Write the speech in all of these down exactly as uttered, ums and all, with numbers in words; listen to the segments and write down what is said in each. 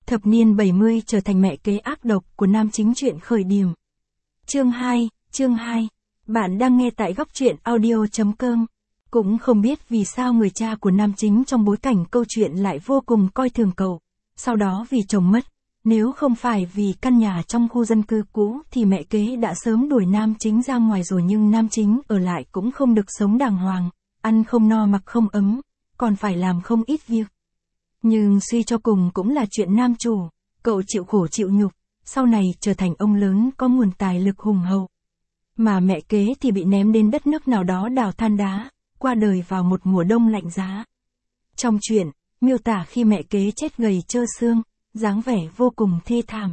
Thập niên bảy mươi trở thành mẹ kế ác độc của nam chính truyện khởi điểm. Chương hai, chương hai. Bạn đang nghe tại góc truyện audio chấm com. Cũng không biết vì sao người cha của nam chính trong bối cảnh câu chuyện lại vô cùng coi thường cậu. Sau đó vì chồng mất, nếu không phải vì căn nhà trong khu dân cư cũ thì mẹ kế đã sớm đuổi nam chính ra ngoài rồi, nhưng nam chính ở lại cũng không được sống đàng hoàng, ăn không no mặc không ấm, còn phải làm không ít việc. Nhưng suy cho cùng cũng là chuyện nam chủ, cậu chịu khổ chịu nhục, sau này trở thành ông lớn có nguồn tài lực hùng hậu. Mà mẹ kế thì bị ném đến đất nước nào đó đào than đá, qua đời vào một mùa đông lạnh giá. Trong truyện, miêu tả khi mẹ kế chết gầy trơ xương, dáng vẻ vô cùng thê thảm.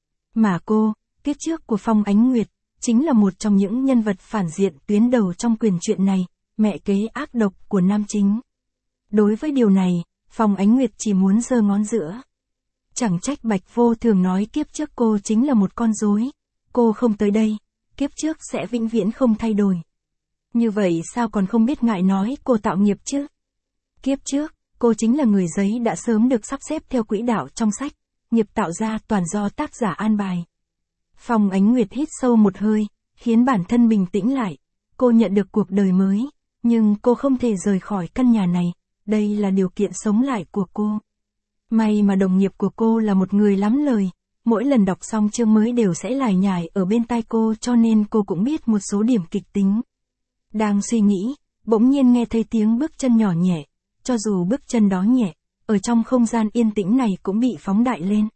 Mà cô, kiếp trước của Phong Ánh Nguyệt, chính là một trong những nhân vật phản diện tuyến đầu trong quyển truyện này, mẹ kế ác độc của nam chính. Đối với điều này, Phong Ánh Nguyệt chỉ muốn giơ ngón giữa. Chẳng trách Bạch Vô Thường nói kiếp trước cô chính là một con rối, cô không tới đây, kiếp trước sẽ vĩnh viễn không thay đổi. Như vậy sao còn không biết ngại nói cô tạo nghiệp chứ? Kiếp trước, cô chính là người giấy đã sớm được sắp xếp theo quỹ đạo trong sách, nghiệp tạo ra toàn do tác giả an bài. Phong Ánh Nguyệt hít sâu một hơi, khiến bản thân bình tĩnh lại, cô nhận được cuộc đời mới, nhưng cô không thể rời khỏi căn nhà này, đây là điều kiện sống lại của cô. May mà đồng nghiệp của cô là một người lắm lời, mỗi lần đọc xong chương mới đều sẽ lải nhải ở bên tai cô, cho nên cô cũng biết một số điểm kịch tính. Đang suy nghĩ, bỗng nhiên nghe thấy tiếng bước chân nhỏ nhẹ, cho dù bước chân đó nhẹ, ở trong không gian yên tĩnh này cũng bị phóng đại lên.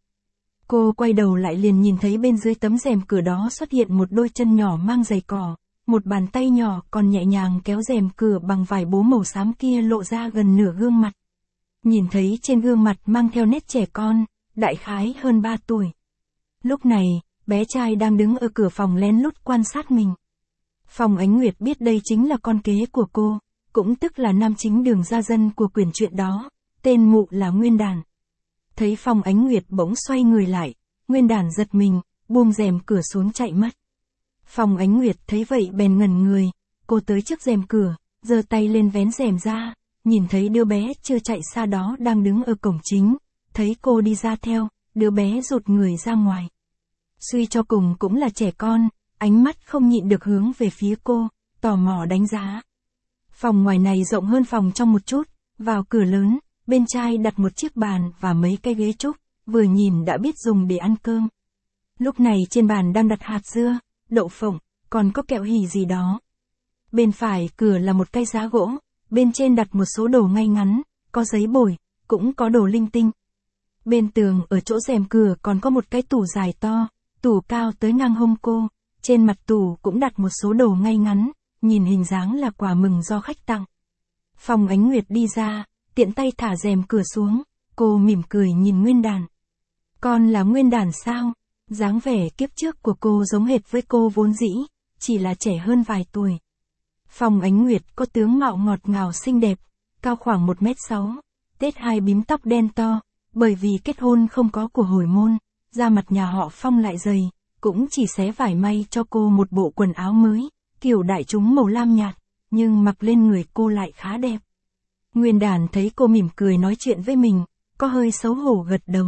Cô quay đầu lại liền nhìn thấy bên dưới tấm rèm cửa đó xuất hiện một đôi chân nhỏ mang giày cỏ, một bàn tay nhỏ còn nhẹ nhàng kéo rèm cửa bằng vải bố màu xám kia lộ ra gần nửa gương mặt. Nhìn thấy trên gương mặt mang theo nét trẻ con, đại khái hơn ba tuổi. Lúc này, bé trai đang đứng ở cửa phòng lén lút quan sát mình. Phong Ánh Nguyệt biết đây chính là con kế của cô, cũng tức là nam chính Đường Gia Dân của quyển truyện đó, tên mụ là Nguyên Đản. Thấy Phong Ánh Nguyệt bỗng xoay người lại, Nguyên Đản giật mình, buông rèm cửa xuống chạy mất. Phong Ánh Nguyệt thấy vậy bèn ngẩn người, cô tới trước rèm cửa, giơ tay lên vén rèm ra, nhìn thấy đứa bé chưa chạy xa đó đang đứng ở cổng chính, thấy cô đi ra theo, đứa bé rụt người ra ngoài. Suy cho cùng cũng là trẻ con, ánh mắt không nhịn được hướng về phía cô, tò mò đánh giá. Phòng ngoài này rộng hơn phòng trong một chút, vào cửa lớn, bên trái đặt một chiếc bàn và mấy cái ghế trúc, vừa nhìn đã biết dùng để ăn cơm. Lúc này trên bàn đang đặt hạt dưa, đậu phộng, còn có kẹo hỉ gì đó. Bên phải cửa là một cái giá gỗ, bên trên đặt một số đồ ngay ngắn, có giấy bồi, cũng có đồ linh tinh. Bên tường ở chỗ rèm cửa còn có một cái tủ dài to, tủ cao tới ngang hông cô, trên mặt tủ cũng đặt một số đồ ngay ngắn, nhìn hình dáng là quà mừng do khách tặng. Phong Ánh Nguyệt đi ra, tiện tay thả rèm cửa xuống, cô mỉm cười nhìn Nguyên Đản. Con là Nguyên Đản sao? Dáng vẻ kiếp trước của cô giống hệt với cô vốn dĩ, chỉ là trẻ hơn vài tuổi. Phong Ánh Nguyệt có tướng mạo ngọt ngào xinh đẹp, cao khoảng một mét sáu, tết hai bím tóc đen to, bởi vì kết hôn không có của hồi môn, da mặt nhà họ Phong lại dày, cũng chỉ xé vải may cho cô một bộ quần áo mới, kiểu đại chúng màu lam nhạt, nhưng mặc lên người cô lại khá đẹp. Nguyên Đản thấy cô mỉm cười nói chuyện với mình, có hơi xấu hổ gật đầu.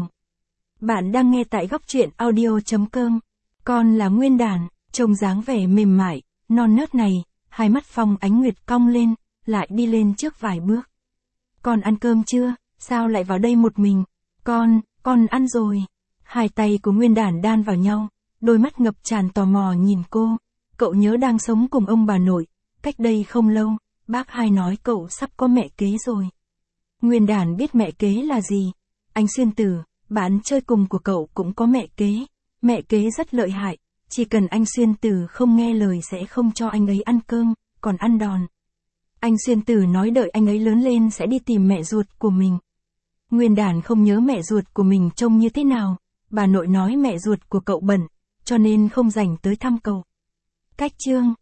Bạn đang nghe tại góc truyện audio chấm com. Con là Nguyên Đản, trông dáng vẻ mềm mại, non nớt này, hai mắt Phong Ánh Nguyệt cong lên, lại đi lên trước vài bước. Con ăn cơm chưa? Sao lại vào đây một mình? Con, con ăn rồi. Hai tay của Nguyên Đản đan vào nhau, đôi mắt ngập tràn tò mò nhìn cô. Cậu nhớ đang sống cùng ông bà nội, cách đây không lâu, bác hai nói cậu sắp có mẹ kế rồi. Nguyên Đản biết mẹ kế là gì. Anh Xuyên Tử, bạn chơi cùng của cậu cũng có mẹ kế. Mẹ kế rất lợi hại, chỉ cần anh Xuyên Tử không nghe lời sẽ không cho anh ấy ăn cơm, còn ăn đòn. Anh Xuyên Tử nói đợi anh ấy lớn lên sẽ đi tìm mẹ ruột của mình. Nguyên Đản không nhớ mẹ ruột của mình trông như thế nào, bà nội nói mẹ ruột của cậu bận, cho nên không rảnh tới thăm cậu. Cách chương